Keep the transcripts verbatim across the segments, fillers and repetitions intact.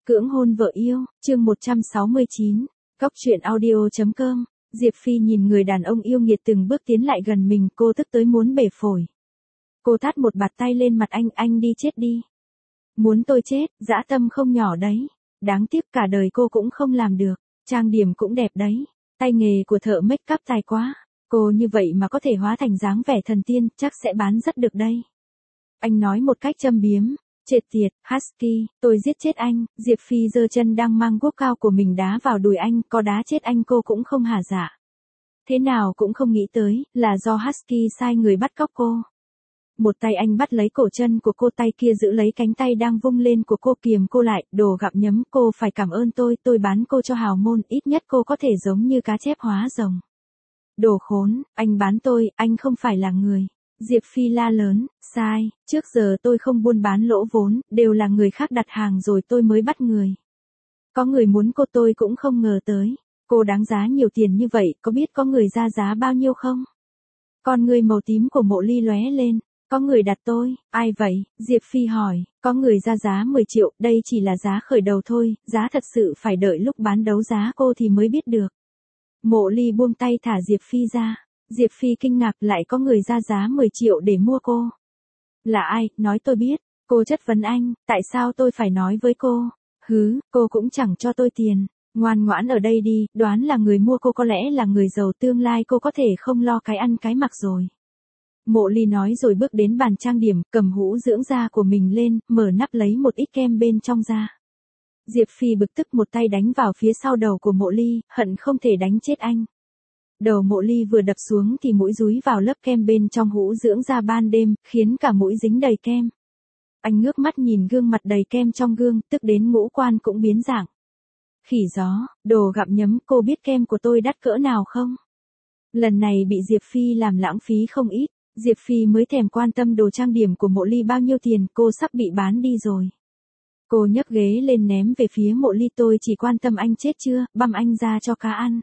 Cưỡng hôn vợ yêu, chương một trăm sáu mươi chín, Cóc truyện audio chấm com. Diệp Phi nhìn người đàn ông yêu nghiệt từng bước tiến lại gần mình, cô tức tới muốn bể phổi. Cô tát một bạt tay lên mặt anh, anh đi chết đi. Muốn tôi chết, dã tâm không nhỏ đấy. Đáng tiếc cả đời cô cũng không làm được, trang điểm cũng đẹp đấy. Tay nghề của thợ make up tài quá. Cô như vậy mà có thể hóa thành dáng vẻ thần tiên, chắc sẽ bán rất được đây. Anh nói một cách châm biếm. Chết tiệt, Husky, tôi giết chết anh. Diệp Phi giơ chân đang mang guốc cao của mình đá vào đùi anh, có đá chết anh cô cũng không hả dạ. Thế nào cũng không nghĩ tới, là do Husky sai người bắt cóc cô. Một tay anh bắt lấy cổ chân của cô, tay kia giữ lấy cánh tay đang vung lên của cô kiềm cô lại, đồ gặm nhấm, cô phải cảm ơn tôi, tôi bán cô cho hào môn, ít nhất cô có thể giống như cá chép hóa rồng. Đồ khốn, anh bán tôi, anh không phải là người. Diệp Phi la lớn, sai, trước giờ tôi không buôn bán lỗ vốn, đều là người khác đặt hàng rồi tôi mới bắt người. Có người muốn cô tôi cũng không ngờ tới, cô đáng giá nhiều tiền như vậy, có biết có người ra giá bao nhiêu không? Con người màu tím của Mộ Ly lóe lên, có người đặt tôi, ai vậy? Diệp Phi hỏi, có người ra giá mười triệu, đây chỉ là giá khởi đầu thôi, giá thật sự phải đợi lúc bán đấu giá cô thì mới biết được. Mộ Ly buông tay thả Diệp Phi ra. Diệp Phi kinh ngạc, lại có người ra giá mười triệu để mua cô. Là ai, nói tôi biết. Cô chất vấn anh, tại sao tôi phải nói với cô? Hứ, cô cũng chẳng cho tôi tiền. Ngoan ngoãn ở đây đi, đoán là người mua cô có lẽ là người giàu, tương lai cô có thể không lo cái ăn cái mặc rồi. Mộ Ly nói rồi bước đến bàn trang điểm, cầm hũ dưỡng da của mình lên, mở nắp lấy một ít kem bên trong ra. Diệp Phi bực tức một tay đánh vào phía sau đầu của Mộ Ly, hận không thể đánh chết anh. Đầu Mộ Ly vừa đập xuống thì mũi dúi vào lớp kem bên trong hũ dưỡng da ban đêm, khiến cả mũi dính đầy kem. Anh ngước mắt nhìn gương mặt đầy kem trong gương, tức đến ngũ quan cũng biến dạng. Khỉ gió, đồ gặm nhấm, cô biết kem của tôi đắt cỡ nào không? Lần này bị Diệp Phi làm lãng phí không ít, Diệp Phi mới thèm quan tâm đồ trang điểm của Mộ Ly bao nhiêu tiền, cô sắp bị bán đi rồi. Cô nhấc ghế lên ném về phía Mộ Ly, tôi chỉ quan tâm anh chết chưa, băm anh ra cho cá ăn.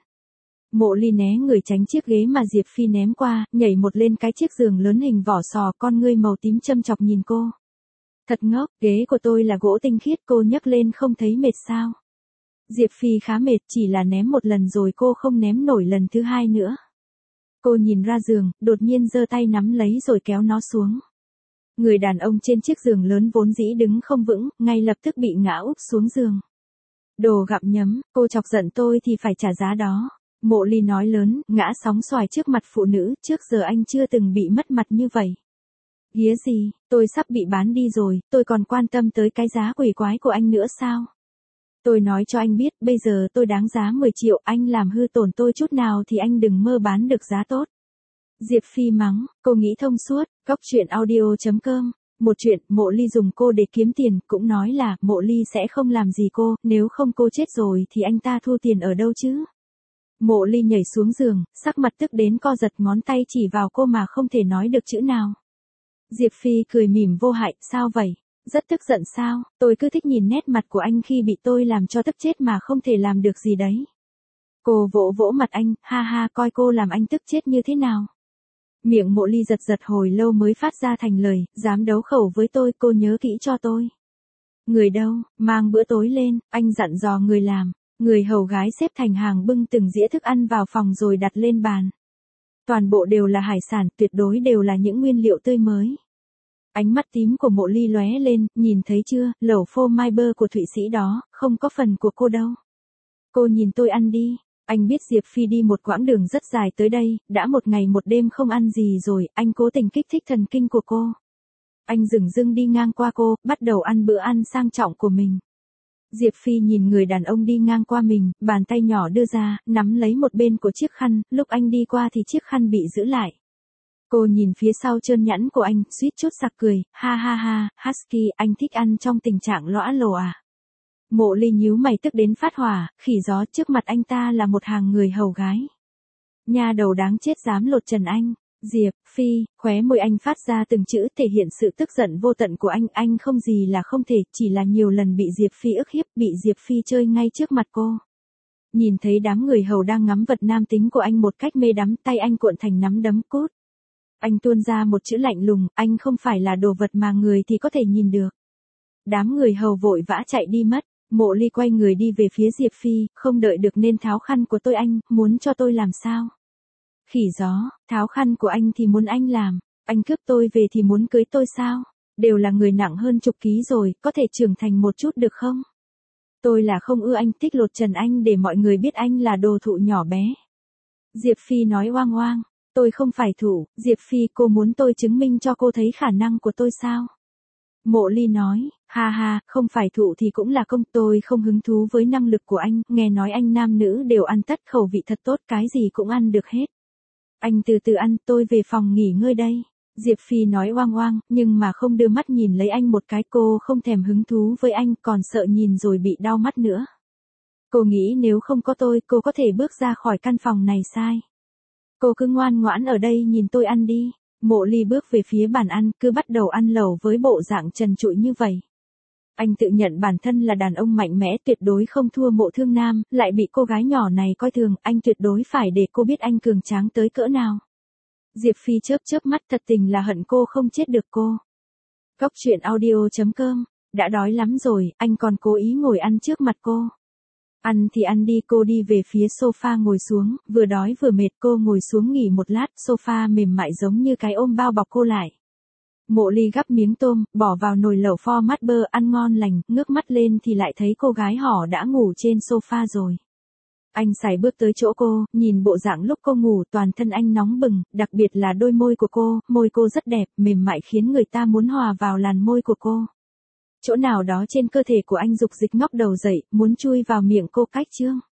Mộ Ly né người tránh chiếc ghế mà Diệp Phi ném qua, nhảy một lên cái chiếc giường lớn hình vỏ sò, con ngươi màu tím châm chọc nhìn cô. Thật ngốc, ghế của tôi là gỗ tinh khiết, cô nhấc lên không thấy mệt sao? Diệp Phi khá mệt, chỉ là ném một lần rồi cô không ném nổi lần thứ hai nữa. Cô nhìn ra giường, đột nhiên giơ tay nắm lấy rồi kéo nó xuống. Người đàn ông trên chiếc giường lớn vốn dĩ đứng không vững, ngay lập tức bị ngã úp xuống giường. Đồ gặm nhấm, cô chọc giận tôi thì phải trả giá đó. Mộ Ly nói lớn, ngã sóng xoài trước mặt phụ nữ, trước giờ anh chưa từng bị mất mặt như vậy. Ghía gì, tôi sắp bị bán đi rồi, tôi còn quan tâm tới cái giá quỷ quái của anh nữa sao? Tôi nói cho anh biết, bây giờ tôi đáng giá mười triệu, anh làm hư tổn tôi chút nào thì anh đừng mơ bán được giá tốt. Diệp Phi mắng, cô nghĩ thông suốt, Cóc truyện audio chấm com. Một chuyện, Mộ Ly dùng cô để kiếm tiền, cũng nói là, Mộ Ly sẽ không làm gì cô, nếu không cô chết rồi thì anh ta thu tiền ở đâu chứ? Mộ Ly nhảy xuống giường, sắc mặt tức đến co giật, ngón tay chỉ vào cô mà không thể nói được chữ nào. Diệp Phi cười mỉm vô hại, sao vậy? Rất tức giận sao? Tôi cứ thích nhìn nét mặt của anh khi bị tôi làm cho tức chết mà không thể làm được gì đấy. Cô vỗ vỗ mặt anh, ha ha, coi cô làm anh tức chết như thế nào. Miệng Mộ Ly giật giật hồi lâu mới phát ra thành lời, dám đấu khẩu với tôi, cô nhớ kỹ cho tôi. Người đâu, mang bữa tối lên, anh dặn dò người làm. Người hầu gái xếp thành hàng bưng từng dĩa thức ăn vào phòng rồi đặt lên bàn. Toàn bộ đều là hải sản, tuyệt đối đều là những nguyên liệu tươi mới. Ánh mắt tím của Mộ Ly lóe lên, nhìn thấy chưa, lẩu phô mai bơ của Thụy Sĩ đó, không có phần của cô đâu. Cô nhìn tôi ăn đi. Anh biết Diệp Phi đi một quãng đường rất dài tới đây, đã một ngày một đêm không ăn gì rồi, anh cố tình kích thích thần kinh của cô. Anh dửng dưng đi ngang qua cô, bắt đầu ăn bữa ăn sang trọng của mình. Diệp Phi nhìn người đàn ông đi ngang qua mình, bàn tay nhỏ đưa ra, nắm lấy một bên của chiếc khăn, lúc anh đi qua thì chiếc khăn bị giữ lại. Cô nhìn phía sau trơn nhẵn của anh, suýt chút sặc cười, ha ha ha, Husky, anh thích ăn trong tình trạng lõa lồ à? Mộ Ly nhíu mày tức đến phát hỏa, khỉ gió, trước mặt anh ta là một hàng người hầu gái. Nhà đầu đáng chết dám lột trần anh. Diệp Phi, khóe môi anh phát ra từng chữ thể hiện sự tức giận vô tận của anh, anh không gì là không thể, chỉ là nhiều lần bị Diệp Phi ức hiếp, bị Diệp Phi chơi ngay trước mặt cô. Nhìn thấy đám người hầu đang ngắm vật nam tính của anh một cách mê đắm, tay anh cuộn thành nắm đấm cốt. Anh tuôn ra một chữ lạnh lùng, anh không phải là đồ vật mà người thì có thể nhìn được. Đám người hầu vội vã chạy đi mất. Mộ Ly quay người đi về phía Diệp Phi, không đợi được nên tháo khăn của tôi. Anh, muốn cho tôi làm sao? Khỉ gió, tháo khăn của anh thì muốn anh làm, anh cướp tôi về thì muốn cưới tôi sao? Đều là người nặng hơn chục ký rồi, có thể trưởng thành một chút được không? Tôi là không ưa anh, thích lột trần anh để mọi người biết anh là đồ thụ nhỏ bé. Diệp Phi nói oang oang, tôi không phải thụ, Diệp Phi cô muốn tôi chứng minh cho cô thấy khả năng của tôi sao? Mộ Ly nói, ha ha, không phải thụ thì cũng là công, tôi không hứng thú với năng lực của anh, nghe nói anh nam nữ đều ăn tất, khẩu vị thật tốt, cái gì cũng ăn được hết. Anh từ từ ăn, tôi về phòng nghỉ ngơi đây. Diệp Phi nói oang oang, nhưng mà không đưa mắt nhìn lấy anh một cái, cô không thèm hứng thú với anh, còn sợ nhìn rồi bị đau mắt nữa. Cô nghĩ nếu không có tôi, cô có thể bước ra khỏi căn phòng này sai. Cô cứ ngoan ngoãn ở đây nhìn tôi ăn đi. Mộ Ly bước về phía bàn ăn, cứ bắt đầu ăn lẩu với bộ dạng trần trụi như vậy. Anh tự nhận bản thân là đàn ông mạnh mẽ, tuyệt đối không thua Mộ Thương Nam, lại bị cô gái nhỏ này coi thường, anh tuyệt đối phải để cô biết anh cường tráng tới cỡ nào. Diệp Phi chớp chớp mắt, thật tình là hận cô không chết được cô. Góc truyện audio chấm com, đã đói lắm rồi, anh còn cố ý ngồi ăn trước mặt cô. Ăn thì ăn đi, cô đi về phía sofa ngồi xuống, vừa đói vừa mệt, cô ngồi xuống nghỉ một lát, sofa mềm mại giống như cái ôm bao bọc cô lại. Mộ Ly gắp miếng tôm, bỏ vào nồi lẩu format bơ, ăn ngon lành, ngước mắt lên thì lại thấy cô gái họ đã ngủ trên sofa rồi. Anh sải bước tới chỗ cô, nhìn bộ dạng lúc cô ngủ, toàn thân anh nóng bừng, đặc biệt là đôi môi của cô, môi cô rất đẹp, mềm mại khiến người ta muốn hòa vào làn môi của cô. Chỗ nào đó trên cơ thể của anh dục dịch ngóc đầu dậy, muốn chui vào miệng cô cách chương.